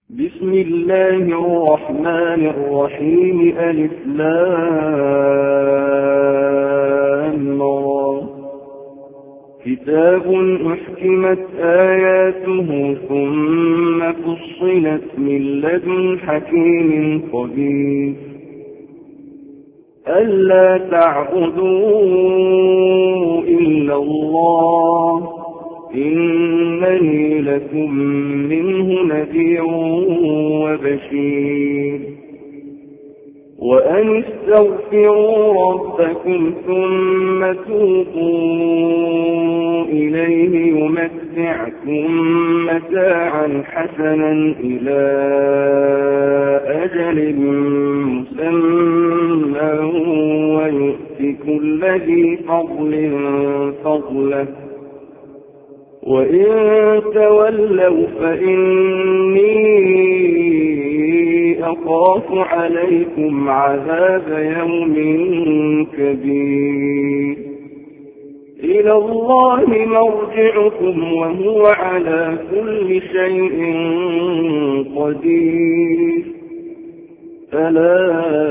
بسم الله الرحمن الرحيم. ألف لام را. كتاب أحكمت آياته ثم فصلت من لدن حكيم خبير. ألا تعبدوا إلا الله إنني لكم منه نذير وبشير. وأن استغفروا ربكم ثم توبوا إليه يمتعكم متاعا حسنا إلى أجل مسمى ويؤتي كل ذي فضل فضله. وإن تولوا فإني أخاف عليكم عذاب يوم كبير. إلى الله مرجعكم وهو على كل شيء قدير. ألا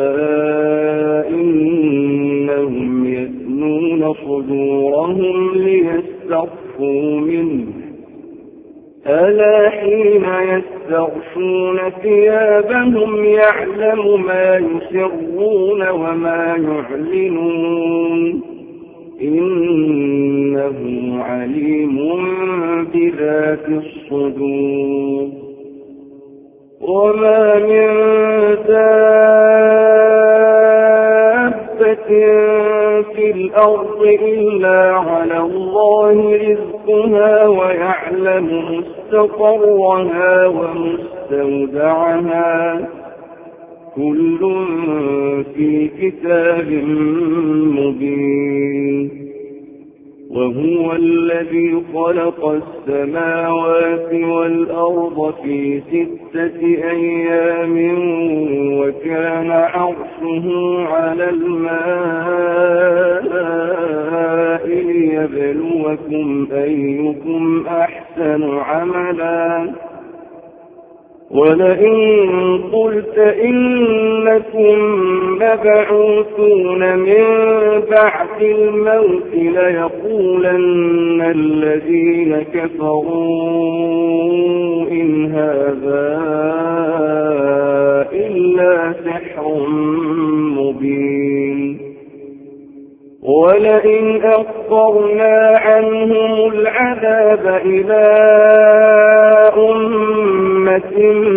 إنهم يثنون صدورهم ليستخفوا منه. ألا حين يستغشون ثيابهم يعلم ما يسرون وما يعلنون إنه عليم بذات الصدور. وما من دابة في الأرض إلا على الله رزقها ويعلم مستقرها ومستودعها كل في كتاب مبين. وهو الذي خلق السماوات والأرض في 6 أيام وكان عرشه على الماء ليبلوكم أيكم أحسن عملا. ولئن قلت إنكم مبعوثون من بعد الموت ليقولن الذين كفروا إن هذا إلا سحر مبين. ولئن أخرنا عنهم العذاب إلى أمة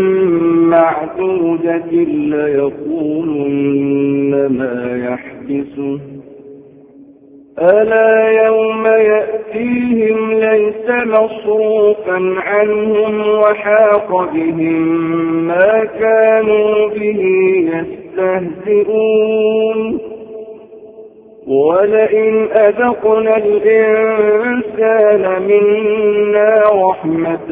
معدودة ليقولن ما يحبسه. ألا يوم يأتيهم ليس مصروفا عنهم وحاق بهم ما كانوا به يستهزئون. ولئن أذقنا الإنسان منا رحمة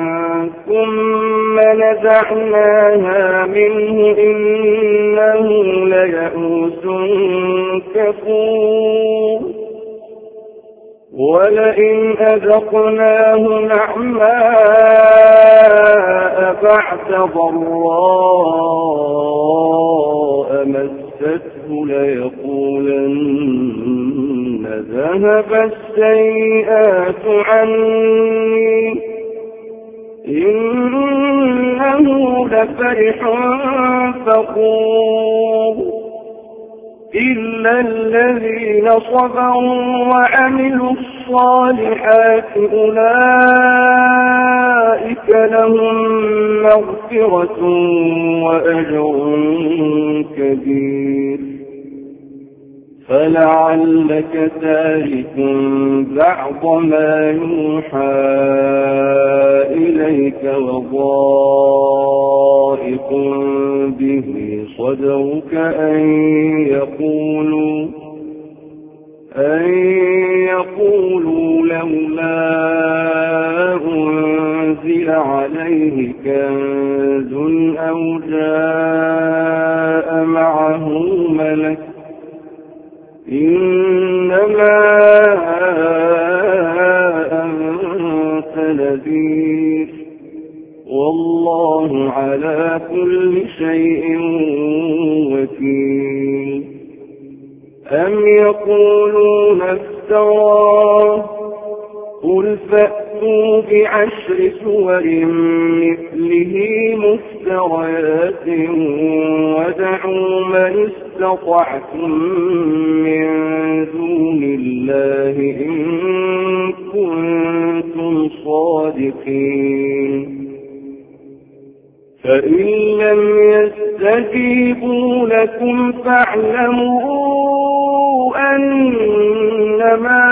ثم نزعناها منه إنه ليئوس كفور. ولئن أذقناه نعماء بعد ضراء مسته ليقولن ذهب السيئات عني إنه لفرح فخور. إلا الذين صبروا وعملوا الصالحات أولئك لهم مغفرة وأجر كبير. فلعلك تارك بعض ما يوحى إليك وضائق به صدرك أن يقولوا لولا أنزل عليه كنز أو جاء معه ملك إنما أنت نذير والله على كل شيء وكيل. أم يقولون افتراه قل فأتوا ب10 سور مثله مفتريات ودعوا من استطعتم من دون الله إن كنتم صادقين. فإن لم يستجيبوا لكم فاعلموا أنما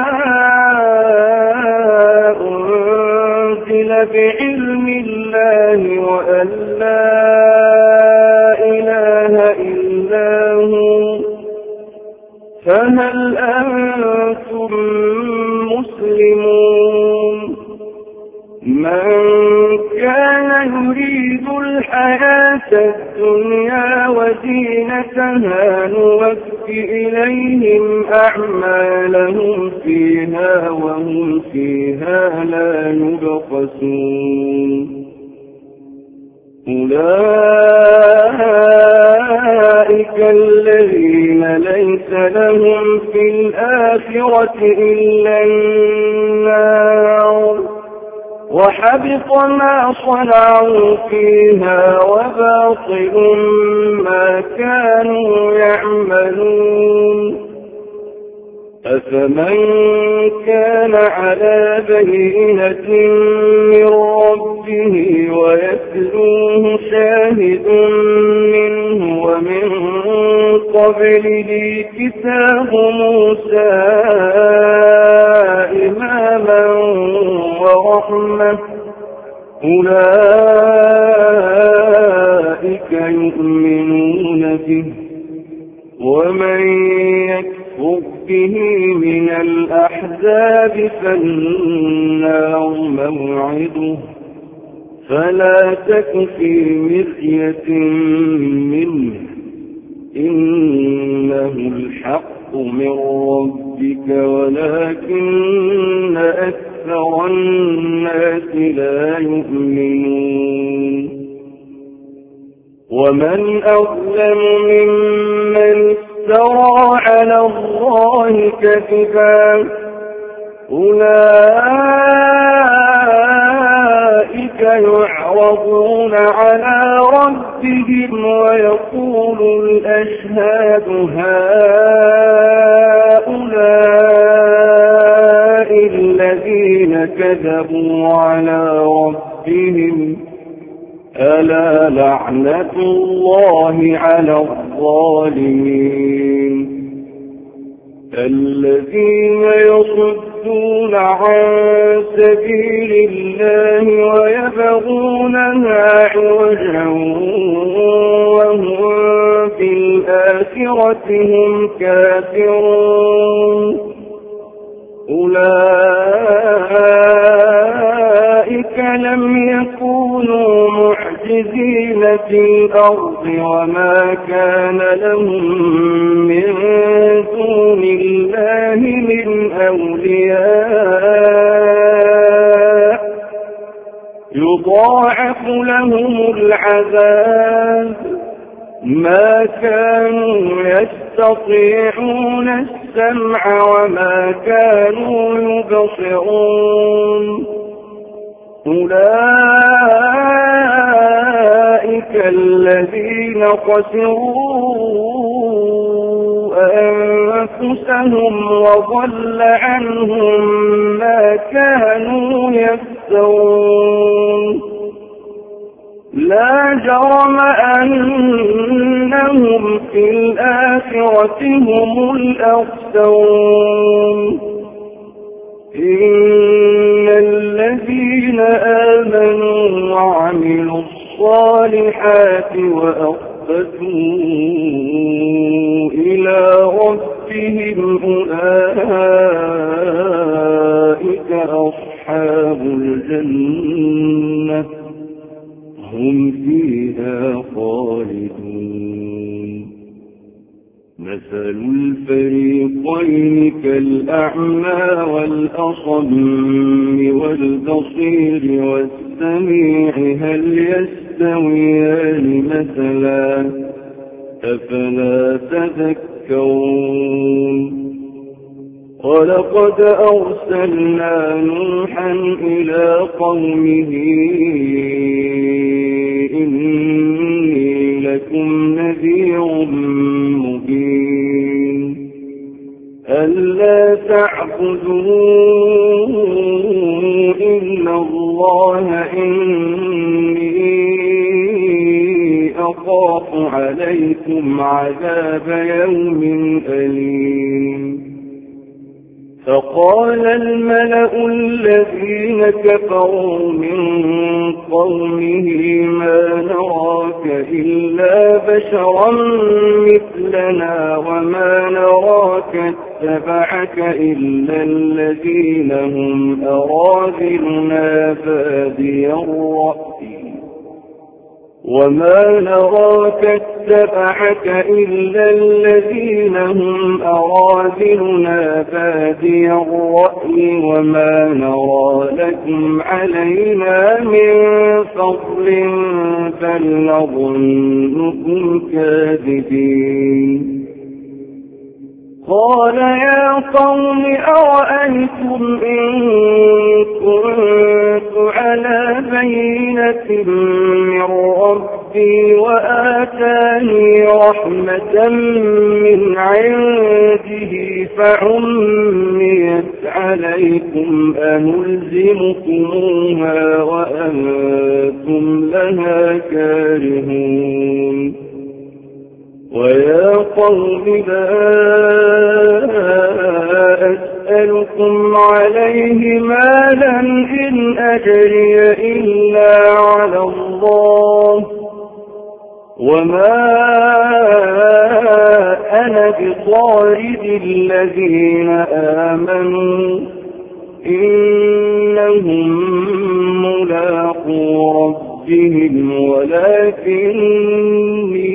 أنزل بعلم الله وأن لا إله إلا هو فهل أنتم مسلمون؟ من كان يريد الحياة الدنيا وزينتها نوفِ إليهم أعمالهم فيها وهم فيها لا يبخسون. أولئك الذين ليس لهم في الآخرة إلا النار وحبط ما صنعوا فيها وباطل ما كانوا يعملون. أفمن كان على بينة من ربه ويتلوه شاهد منه ومن قبله كتاب موسى إماما ورحمة أولئك يؤمنون به ومن يكفر به من الأحزاب فالنار موعده فلا تك في مرية منه إنه الحق من ربك ولكن أكثر الناس لا يؤمنون. ومن أظلم ممن افترى على الله كذبا أولئك يعرضون على ربهم ويقول الأشهاد هؤلاء الذين كذبوا على ربهم ألا لعنة الله على الظالمين. الذين يصدون عن سبيل الله ويبغونها عوجا وهم بالآخرة هم كافرون أولئك لم يكونوا معجزين في الأرض وما كان لهم من دون الله من أولياء يضاعف لهم العذاب ما كانوا يستطيعون السمع وما كانوا يبصرون أولئك الذين خسروا أنفسهم وضل عنهم ما كانوا يفترون لا جرم أنهم في الآخرة هم الأخسرون إن الذين آمنوا وعملوا الصالحات وأخبتوا إلى ربهم أولئك أصحاب الجنة هم فيها خالدون مثل الفريقين كالأعمى والأصم والبصير والسميع هل يستويان مثلا أفلا تذكرون ولقد أرسلنا نوحا إلى قومه إني لكم نذير مبين ألا تعبدوا إلا الله إني أخاف عليكم عذاب يوم أليم فقال الملأ الذين كفروا من قومه ما نراك إلا بشرا مثلنا وما نراك اتبعك إلا الذين هم أراذلنا بادي الرأي وما نراك اتبعك إلا الذين هم أراذلنا بادي الرأي وما نرى لكم علينا من فضل بل نظنكم كاذبين قال يا قوم أرأيتم إن كنت على بينة من ربي وآتاني رحمة من عنده فعميت عليكم أنلزمكموها وأنتم لها كارهون ويا قوم لا أسألكم عليه مالا إن أجري إلا على الله وما أنا بطارد الذين آمنوا إنهم ملاقو ربهم ولكني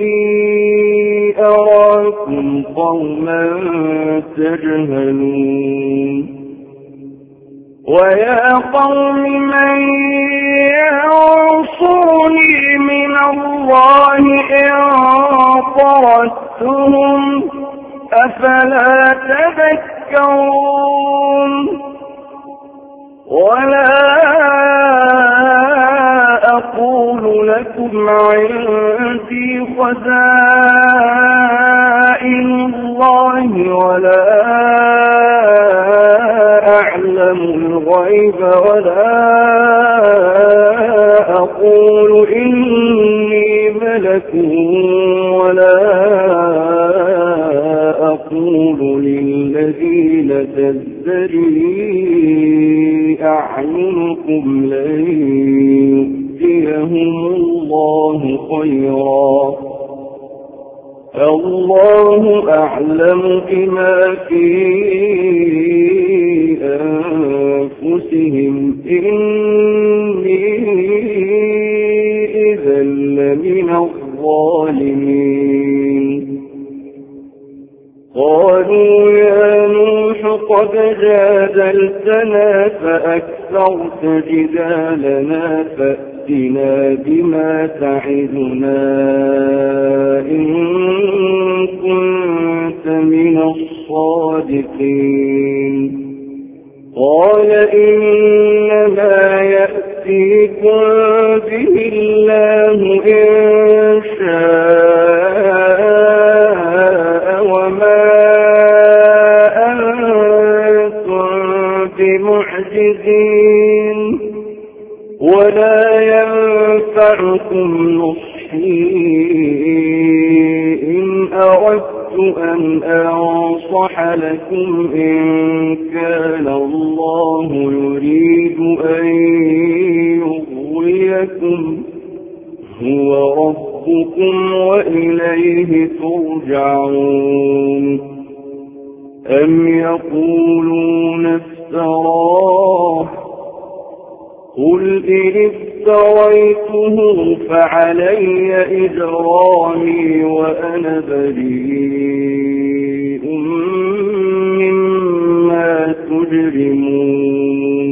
أراكم قوما تجهلون ويا قوم من ينصرني من الله إن طردتهم أفلا تذكرون ولا أقول لكم عندي خزائن الله ولا أعلم الغيب ولا أقول إني ملك ولا أقول للذين تزدري أعينكم لن يؤتيهم الله خيرا الله أعلم بما في أنفسهم إني إذا لمن الظالمين قالوا يا نوح قد جادلتنا فأكثرت جدالنا فأتنا بما تعدنا إن كنت من الصادقين قال إنما يأتيكم به الله إن شاء وما أنتم بمعجزين ولا ينفعكم نصحي إن أردت أن أنصح لكم إن كان الله يريد أن يغويكم هو ربكم وإليه ترجعون أم يقولون افتراه قل إن افتريته فعلي إجرامي وأنا بريء مما تجرمون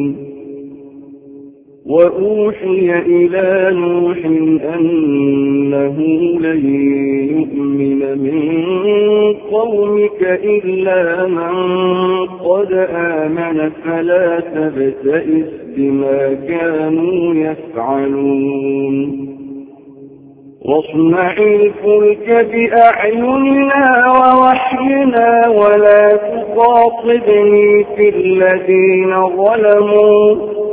وأوحي إلى نوح أنه لن يؤمن من قومك إلا من قد آمن فلا تبتئس بما كانوا يفعلون واصنع الفلك بأعيننا ووحينا ولا تخاطبني في الذين ظلموا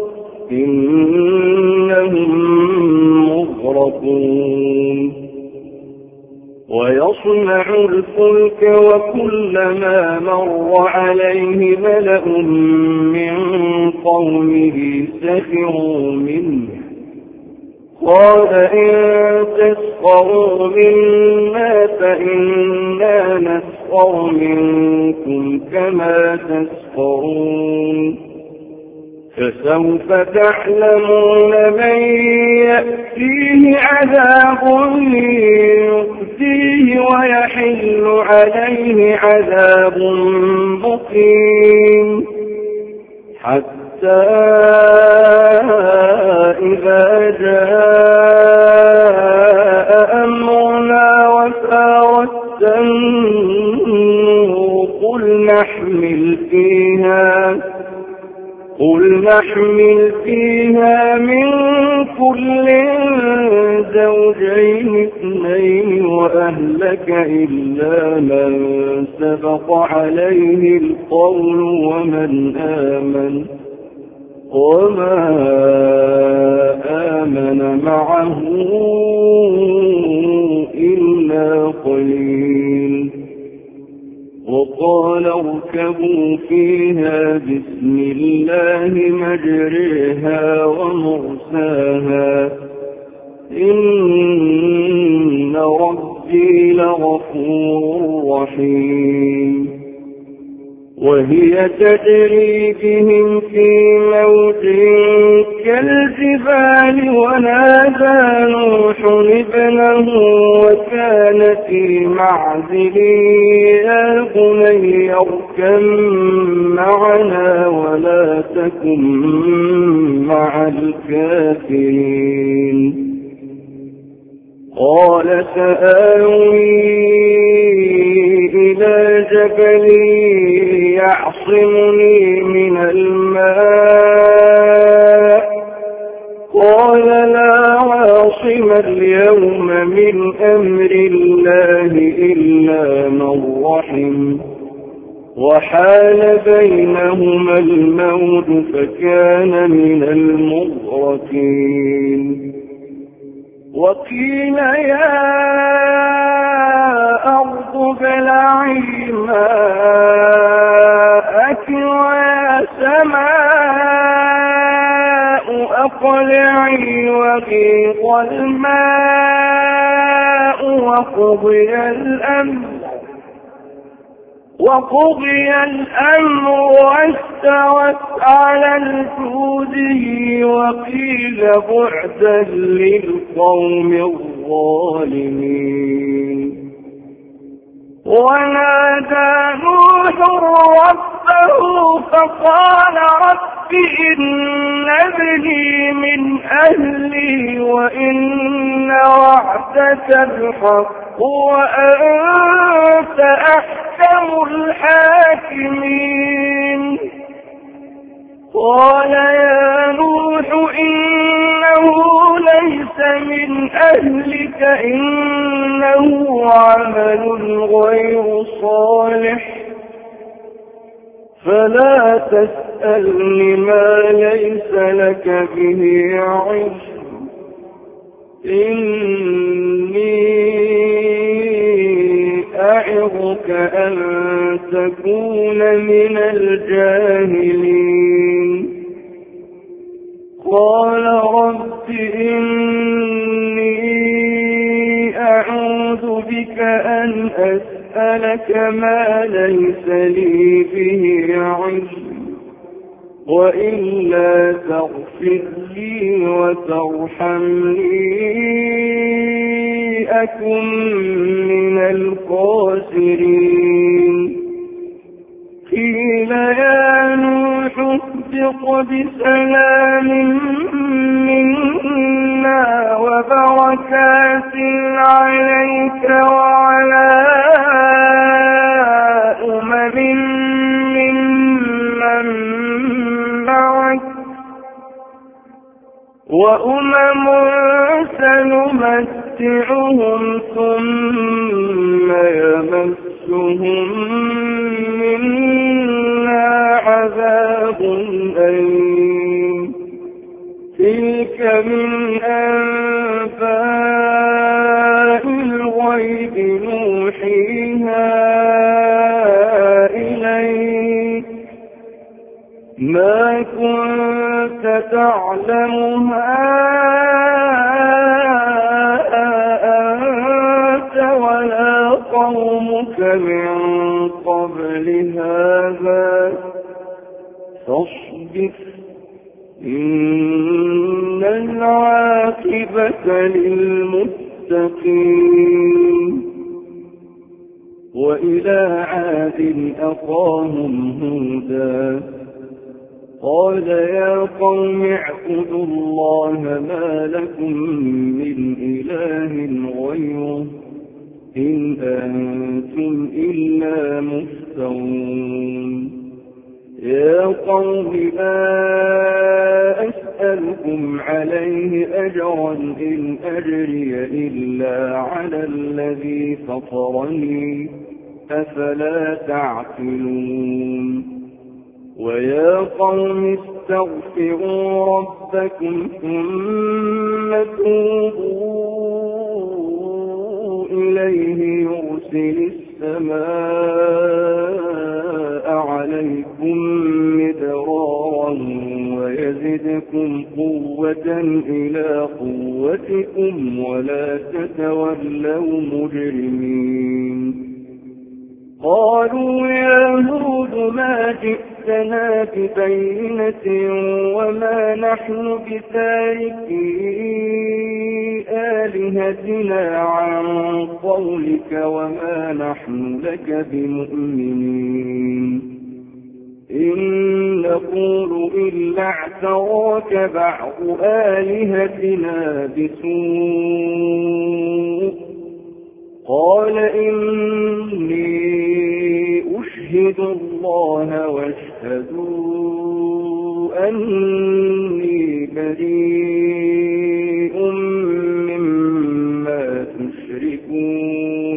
إنهم مغرقون ويصنع الفلك وكلما مر عليه ملأ من قومه سخروا منه قال إن تسخروا منا فإنا نسخر منكم كما تسخرون فسوف تعلمون من يأتيه عذاب يؤذيه ويحل عليه عذاب مقيم حتى إذا جاء أمرنا وفارت النور قل نحمل فيها من كل زوجين اثنين وأهلك إلا من سبق عليه القول وما آمن معه إلا قليل وقال اركبوا فيها بسم الله مجريها ومرساها إن ربي لغفور رحيم وهي تجري بهم في موج كالجبال ونادى نوح ابنه وكان في معزل يا بني اركب معنا ولا تكن مع الكافرين قال سآوي إلى جبل يعصمني من الماء قال لا عاصم اليوم من أمر الله إلا من رحم وحال بينهما الموج فكان من المغرقين وقيل يا أرض ابلعي ماءك ويا سماء أقلعي وغيض الماء وقضي الأمر واستوت على الجوده وقيل بعدا للقوم الظالمين ونادى نوح ربه فقال رب إن ابني من أهلي وإن وعدك الحق وأنت أحكم الحاكمين قال يا نوح إنه ليس من أهلك إنه عمل غير صالح فلا تسألني ما ليس لك به علم إني أعظك أن تكون من الجاهلين قال رب إني أعوذ بك أن أسألك ما ليس لي به علم وإلا تغفر لي وترحم لي أكن من الخاسرين. قيل يا نوح اهبط بسلام منا وبركات عليك وعلى أمم ممن معك وأمم سنمتعهم ثم يمسهم منا عذاب أليم. تلك من أنباء الغيب نوحيها إليك ما كنت تعلمها أنت ولا قومك من قبل هذا فاصبر إن العاقبة للمتقين. وإلى عاد أخاهم هودا قال يا قوم اعبدوا الله ما لكم من إله غيره إن أنتم إلا مفترون. يا قوم لا أسألكم عليه أجرا إن أجري إلا على الذي فطرني أفلا تعقلون. ويا قوم استغفروا ربكم ثم توبوا إليه يرسل السماء عليكم مدرارا ويزدكم قوة إلى قوتكم ولا تتولوا مجرمين. قالوا يا هود ما جئتنا ببينة وما نحن بتاركي آلهتنا عن قولك وما نحن لك بمؤمنين إن نقول إلا اعتراك بعض آلهتنا بسوء. قال إني أشهد الله واشهدوا أني بريء مما تشركون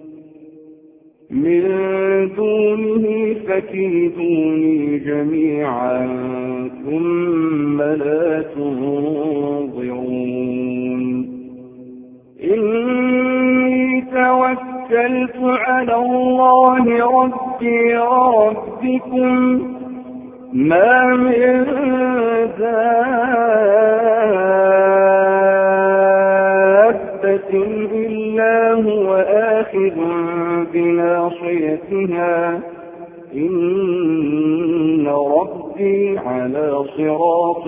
من دونه فكيدوني جميعا ثم لا تنظرون. توكلت على الله ربي وربكم ما من دابة إلا هو آخذ بناصيتها إن ربي على صراط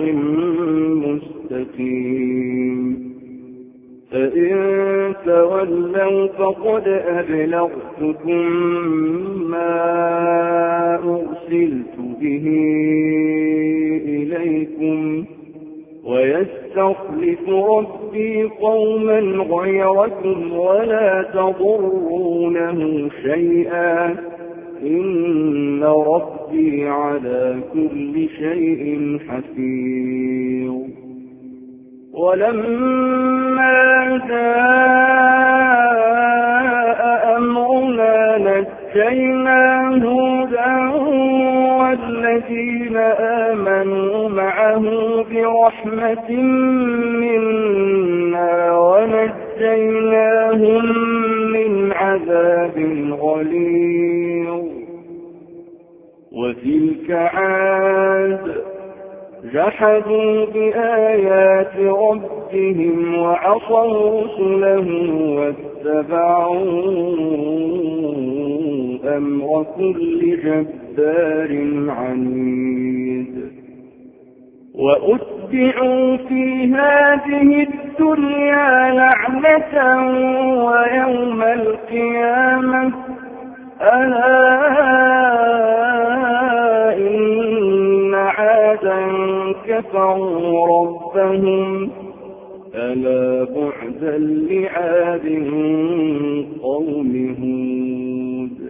مستقيم. فإن تولوا فقد أبلغتكم ما أرسلت به إليكم ويستخلف ربي قوما غيركم ولا تضرونه شيئا إن ربي على كل شيء حفيظ. ولما جاء أمرنا نجينا هودا والذين آمنوا معه برحمة منا ونجيناهم من عذاب غليظ. وتلك عاد جحدوا بآيات ربهم وعصوا رسله واتبعوا أمر كل جبار عنيد. وأتبعوا في هذه الدنيا لعنة ويوم القيامة ألا إن عادا كفروا ربهم ألا بعدا لعاد قوم هود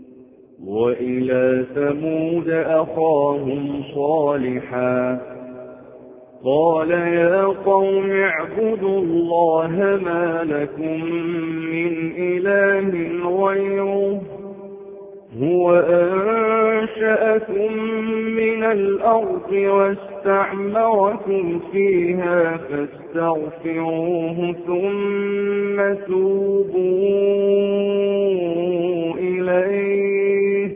وإلى ثمود أخاهم صالحا قال يا قوم اعبدوا الله ما لكم من إله غيره هو أنشأكم من الأرض واستعمركم فيها فاستغفروه ثم توبوا إليه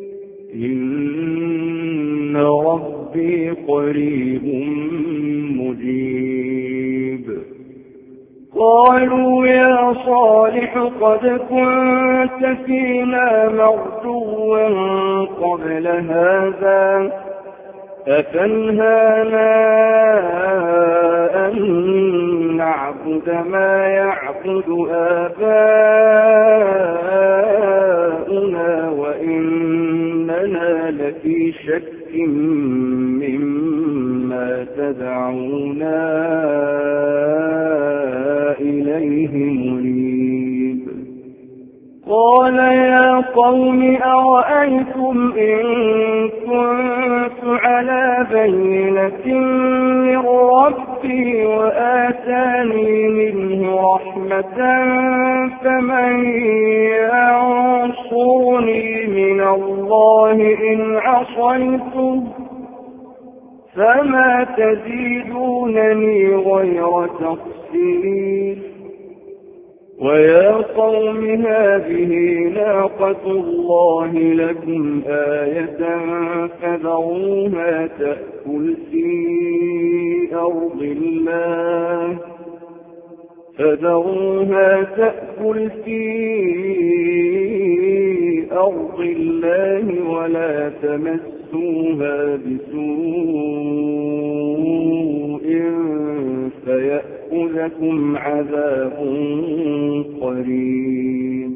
إن ربي قريب مجيب قالوا يا صالح قد كنت فينا مرجوا قبل هذا أتنهانا أن نعبد ما يعبد آباؤنا وإننا لفي شك مما تدعونا إليه مريب قال يا قوم أرأيتم إن كنت على بينة من ربي وآتاني منه رحمة فمن ينصرني من الله إن عصيته فما تزيدونني غير تقصير ويا قوم هذه ناقة الله لكم آية فذروها تأكل في أرض الله ولا تمسوها بسوء فيأخذكم عذاب قريب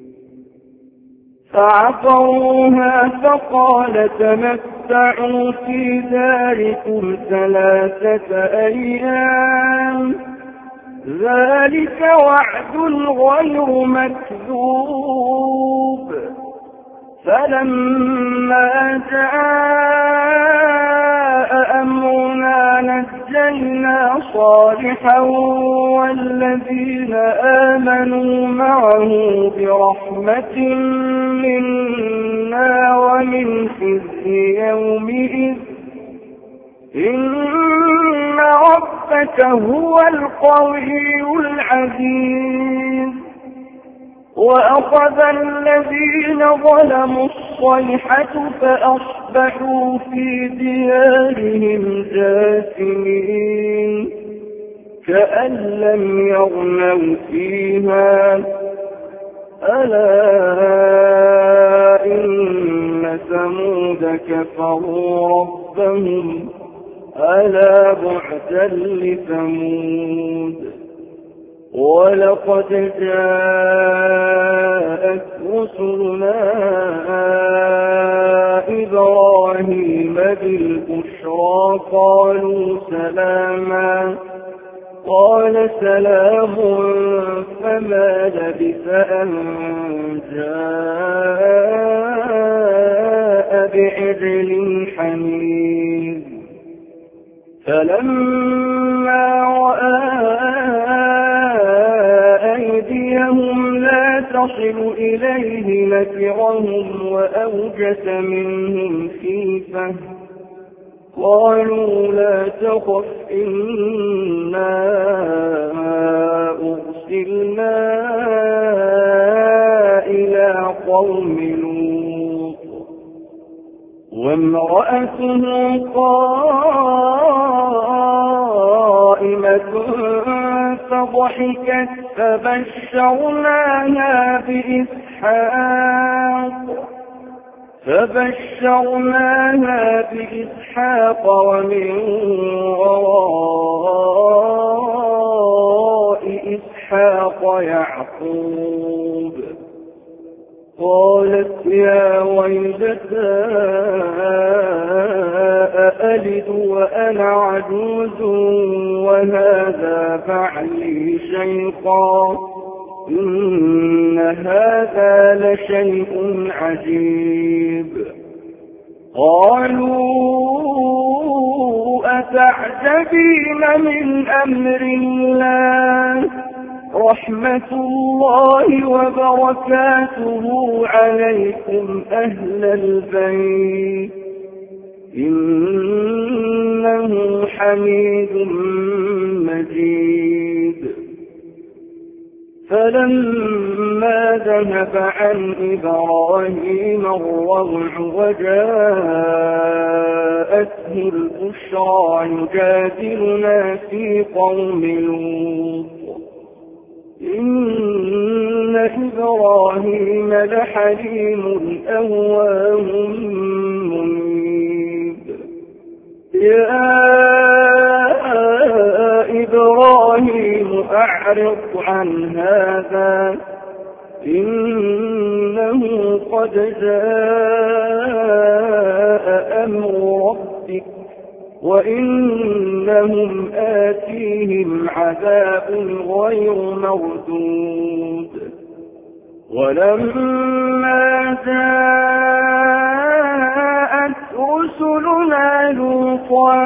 فعقروها فقال تمتعوا في داركم 3 أيام ذلك وعد غير مكذوب فلما جاء أمرنا نجينا صالحا والذين آمنوا معه برحمة منا ومن خزي يومئذ إن ربك هو القوي العزيز وأخذ الذين ظلموا الصيحة فأصبحوا في ديارهم جاثمين كأن لم يغنوا فيها ألا إن ثمود كفروا ربهم ألا بعدا لثمود ولقد جاءت رسلنا إبراهيم بالبشرى قالوا سلاما قال سلام فما لبث أن جاء بعجل حنيذ فلما رأى أيديهم لا تصل إليه نكرهم وأوجس منهم خيفة قالوا لا تخف إنا أرسلنا إلى قوم لوط وامرأته قائمة فضحكت فبشرناها بإسحاق ومن وراء إسحاق يعقوب. قالت يا ويلتى أألد وأنا عجوز وهذا بعلي شيخا إن هذا لشيء عجيب. قالوا أتعجبين من أمر الله رحمة الله وبركاته عليكم أهل البيت إنه حميد مجيد. فلما ذهب عن إبراهيم الروع وجاءته البشرى يجادلنا في قوم لوط إن إبراهيم لحليم أواه منيب. يا إبراهيم أعرض عن هذا إنه قد جاء أمر ربك وإنهم آتيهم عذاب غير مردود. ولما جاءت رسلنا لوطا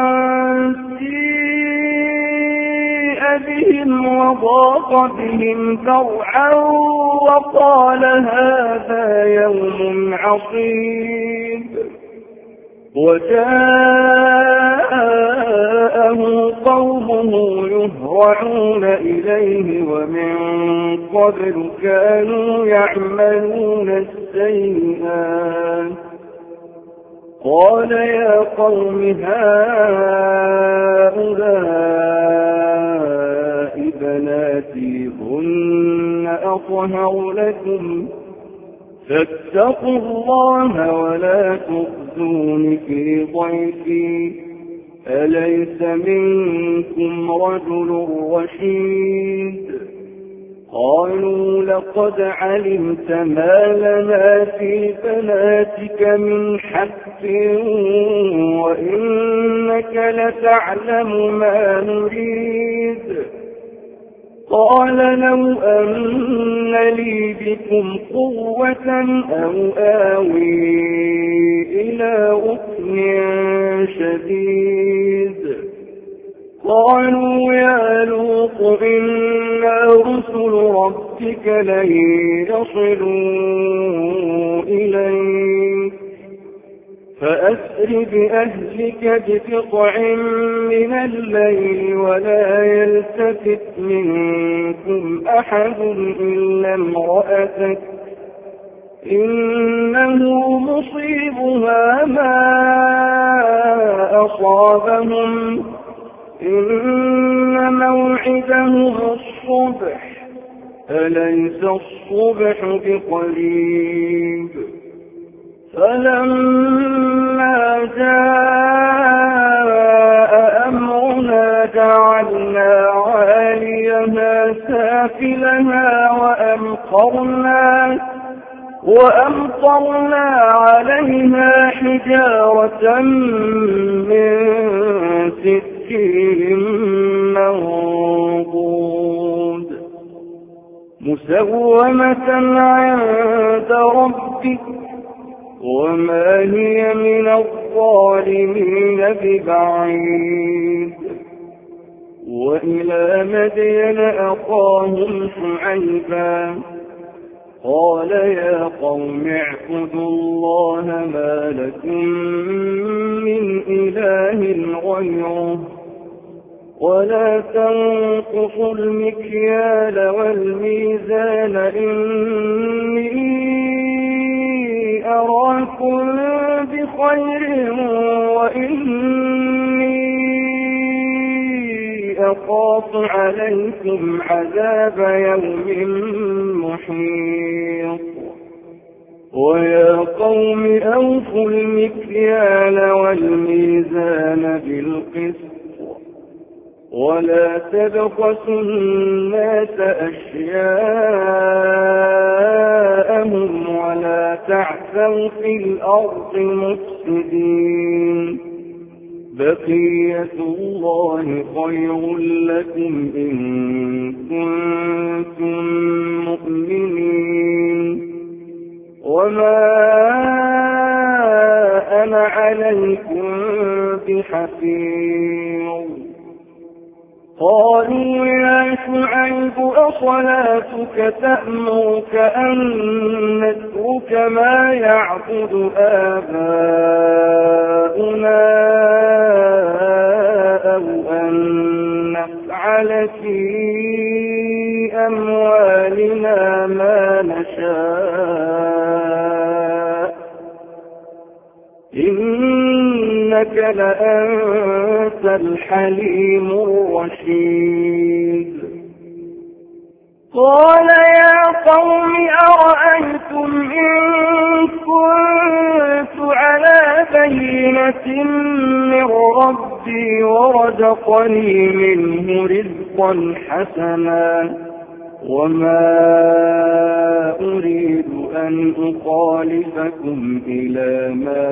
سيء بهم وضاق بهم ذرعا وقال هذا يوم عصيب. وجاءه قومه يهرعون إليه ومن قبل كانوا يعملون السيئات. قال يا قوم هؤلاء بناتي هن أطهر لكم فاتقوا الله ولا تخزون في ضيفي أليس منكم رجل رشيد. قالوا لقد علمت ما لنا في بناتك من حق وإنك لتعلم ما نريد. قال لو أن لي بكم قوة أو آوي إلى ركن شديد. قالوا يا لوط إنا رسل ربك لن يصلوا إليك فأسر بأهلك بقطع من الليل ولا يلتفت منكم أحد إلا امرأتك إنه مصيبها ما أصابهم إن موعدهم الصبح أليس الصبح بقريب. فلما جاء أمرنا جعلنا عاليها سافلها وأمطرنا عليها حجارة من سجيل منضود مسومة عند ربك وما هي من الظالمين ببعيد. وإلى مدين أخاهم شعيبا قال يا قوم اعبدوا الله ما لكم من إله غيره ولا تنقصوا المكيال والميزان إني أراكم بخير وإني أخاف عليكم عذاب يوم محيط. ويا قوم أوفوا المكيال والميزان بالقسط ولا تبخسوا الناس أشياءهم ولا تعثوا في الأرض مفسدين بقية الله خير لكم إن كنتم مؤمنين وما أنا عليكم بحفيظ قالوا يا شعيب أصلاتك تأمرك أن نترك ما يعبد آباؤنا أو أن نفعل في أموالنا ما نشاء إنك لأنت الحليم الرشيد قال يا قوم أرأيتم إن كنت على بينة من ربي ورزقني منه رزقا حسنا وما أريد أن أخالفكم إلى ما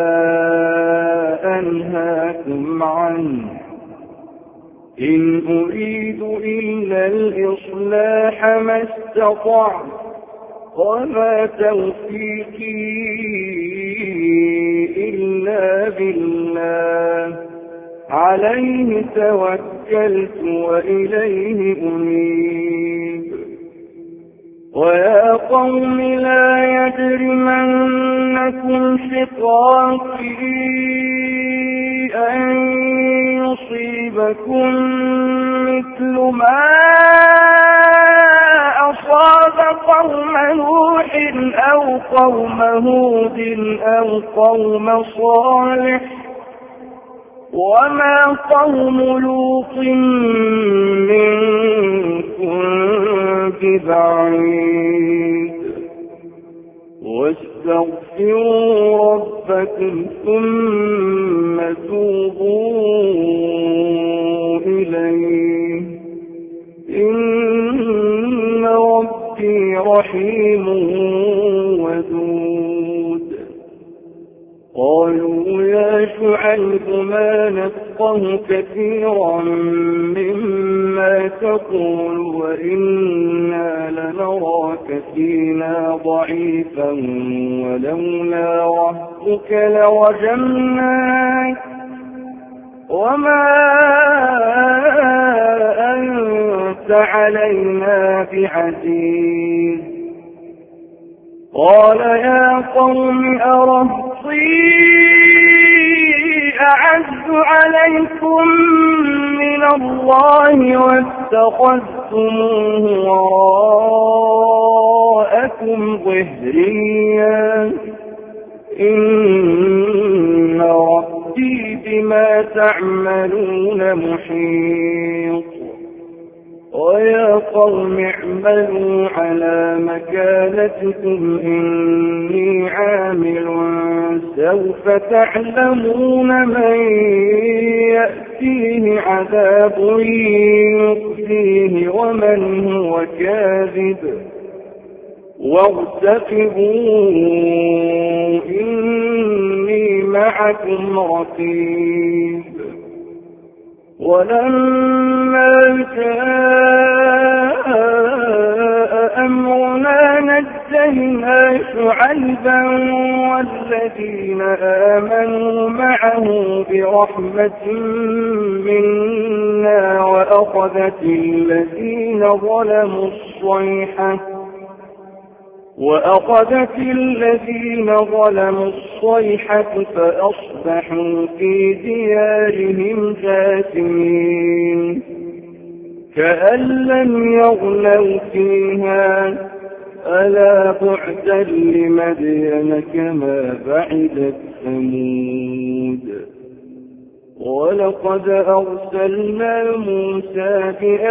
أنهاكم عنه إن أريد إلا الإصلاح ما استطعت وما توفيقي إلا بالله عليه توكلت وإليه أنيب ويا قوم لا يجرمنكم شقاقي أن يصيبكم مثل ما أصاب قوم نوح أو قوم هود أو قوم صالح وما قوم لوط منكم ببعيد واستغفروا ربكم ثم توبوا إليه إن ربي رحيم ودود قالوا يا شعيب ما نفقه كثيرا مما تقول وإنا لنراك فينا ضعيفا ولولا رهطك لرجمناك وما أنت علينا بعزيز قال يا قوم أرهطي أعز عليكم من الله واتخذتموه وراءكم ظهريا إن ربي بما تعملون محيط ويا قوم اعملوا على مكانتكم إني عامل سوف تعلمون من يأتيه عذاب يخزيه ومن هو كاذب وارتقبوا إني معكم رقيب ولما جاء أمرنا نجينا شعيبا والذين آمنوا معه برحمة منا وأخذت الذين ظلموا الصيحة فأصبحوا في ديارهم جاثمين كأن لم يغنوا فيها ألا بعدا لمدين كما بعدت ثمود ولقد أرسلنا موسى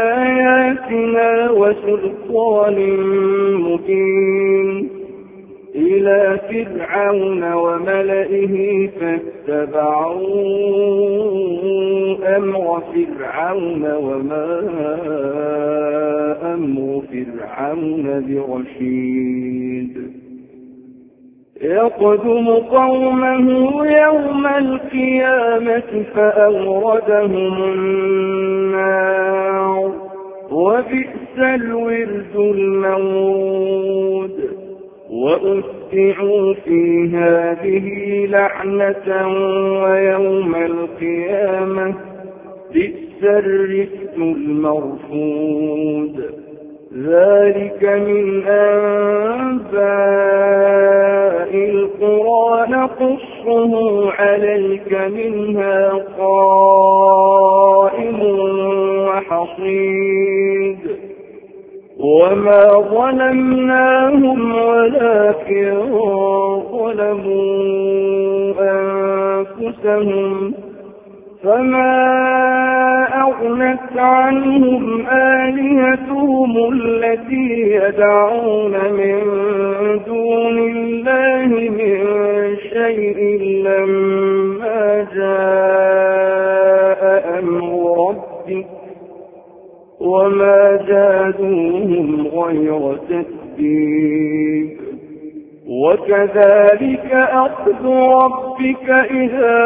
بآياتنا وسلطان مبين إلى فرعون وملئه فاتبعوا أمر فرعون وما أمر فرعون برشيد يقدم قومه يوم القيامة فأوردهم النار وبئس الورد المورود وأتبعوا في هذه لعنة ويوم القيامة بئس الرفد المرفود ذلك من أنباء القرى نقصه عليك منها قائم وحصيد وما ظلمناهم ولكن ظلموا أنفسهم فما أغنت عنهم آلهتهم التي يدعون من دون الله من شيء لما جاء أمر ربك وما زادوهم غير تتبيب وكذلك أخذ ربك إذا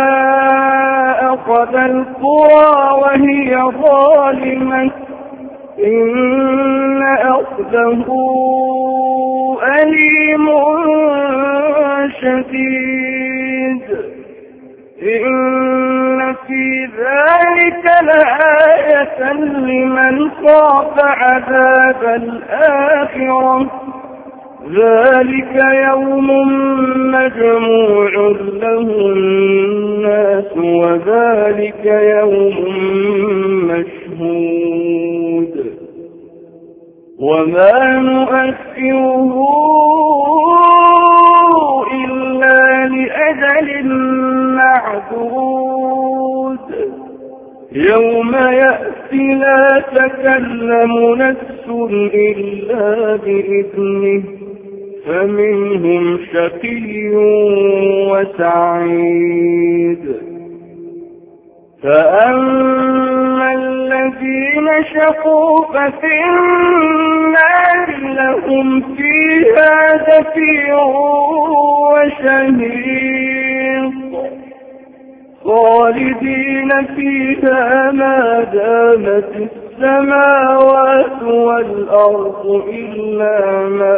أخذ القرى وهي ظالمة إن أخذه أليم شديد إن في ذلك لآية لمن خاف عذاب الآخرة ذلك يوم مجموع له الناس وذلك يوم مشهود وما نؤخره إلا لأجل معدود يوم يأتي لا تكلم نفس إلا بإذنه فمنهم شقي وسعيد فأما الذين شقوا ففي النار لهم فيها زفير وشهيق خالدين فيها ما دامت السماوات والأرض إلا ما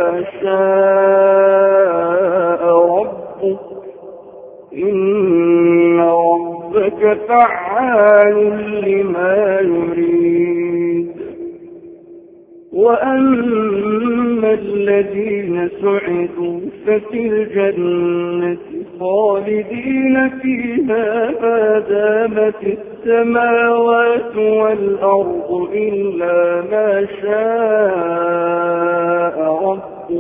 شاء ربك إن ربك فعال لما يريد وأما الذين سعدوا ففي الجنة خالدين فيها ما دامت السماوات والأرض إلا ما شاء ربك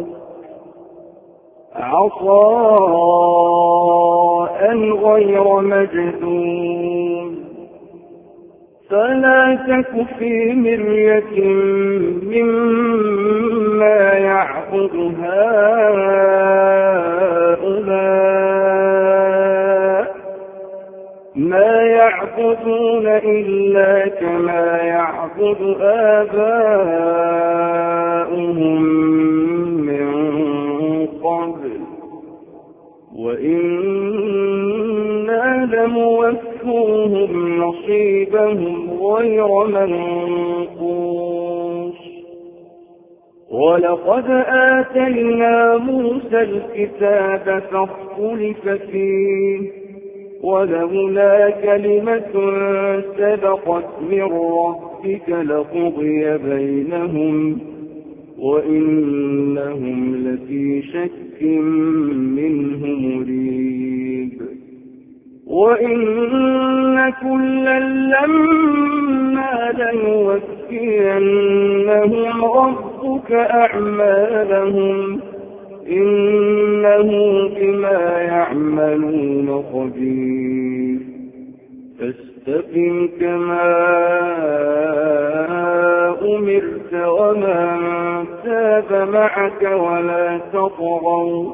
عطاء غير مجدود فلا تك في مرية مما يعبد هؤلاء ما يعبدون إلا كما يعبد آباؤهم من قبل وإنا لموفوهم نصيبهم غير منقوص ولقد آتينا موسى الكتاب فاختلف فيه ولولا كلمة سبقت من ربك لقضي بينهم وإنهم لفي شك منه مريب وإن كلا لما لنوفينهم ربك أعمالهم إنه بما يعملون خبير فاستقم كما أمرت ومن تاب معك ولا تطغوا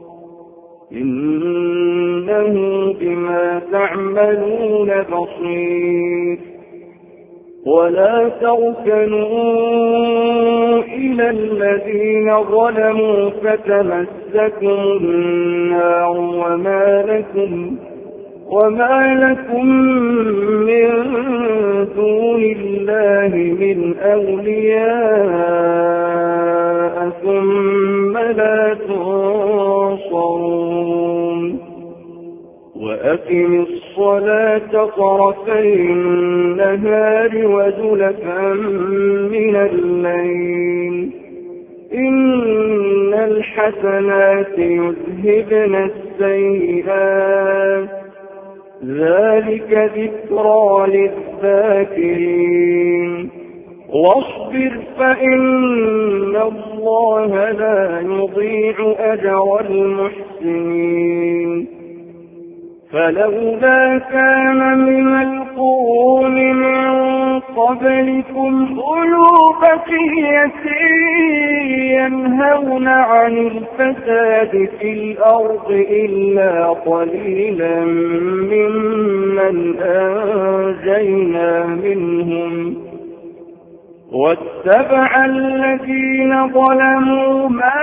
إنه بما تعملون بصير ولا تركنوا إلى الذين ظلموا فتمسكم النار وما لكم من دون الله من أولياء ثم لا تنصرون وأقم الصلاة طرفي النهار وزلفا من الليل إن الحسنات يذهبن السيئات ذلك ذكرى للذاكرين واصبر فإن الله لا يضيع أجر المحسنين فلولا كان من القرون من قبلكم أولو بقية ينهون عن الفساد في الأرض إلا قليلا ممن أنجينا منهم واتبع الذين ظلموا ما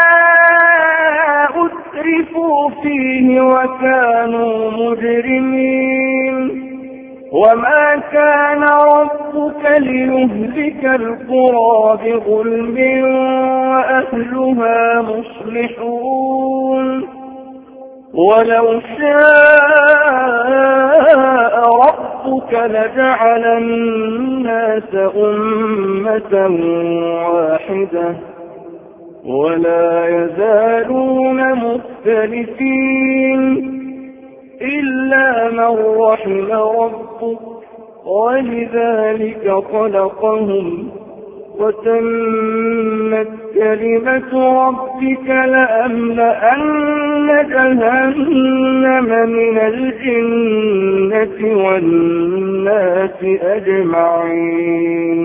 أترفوا فيه وكانوا مجرمين وما كان ربك ليهلك القرى بظلم وأهلها مصلحون ولو شاء ربك لجعل الناس أمة واحدة ولا يزالون مختلفين إلا من رحم ربك ولذلك خلقهم وتمت كلمة ربك لأملأن جهنم من الجنة والناس أجمعين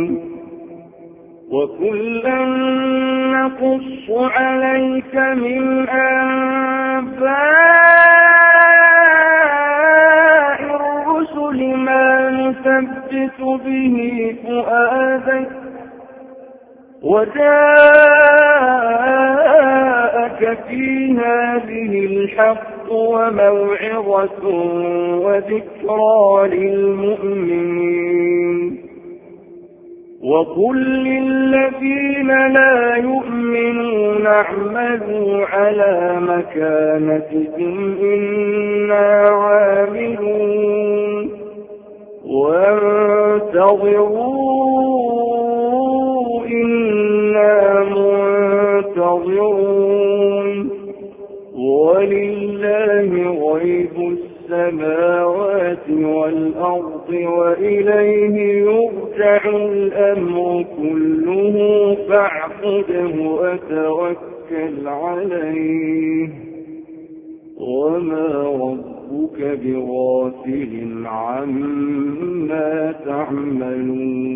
وكلا نقص عليك من أنباء الرسل ما نثبت به فؤادك وجاءك في هذه الحق وموعظة وذكرى للمؤمنين وقل للذين لا يؤمنون اعملوا على مكانتكم إنا عاملون وانتظروا إنا منتظرون ولله غيب السماوات والأرض وإليه يرجع الأمر كله فاعبده وتوكل عليه وما ربك بغافل عما تعملون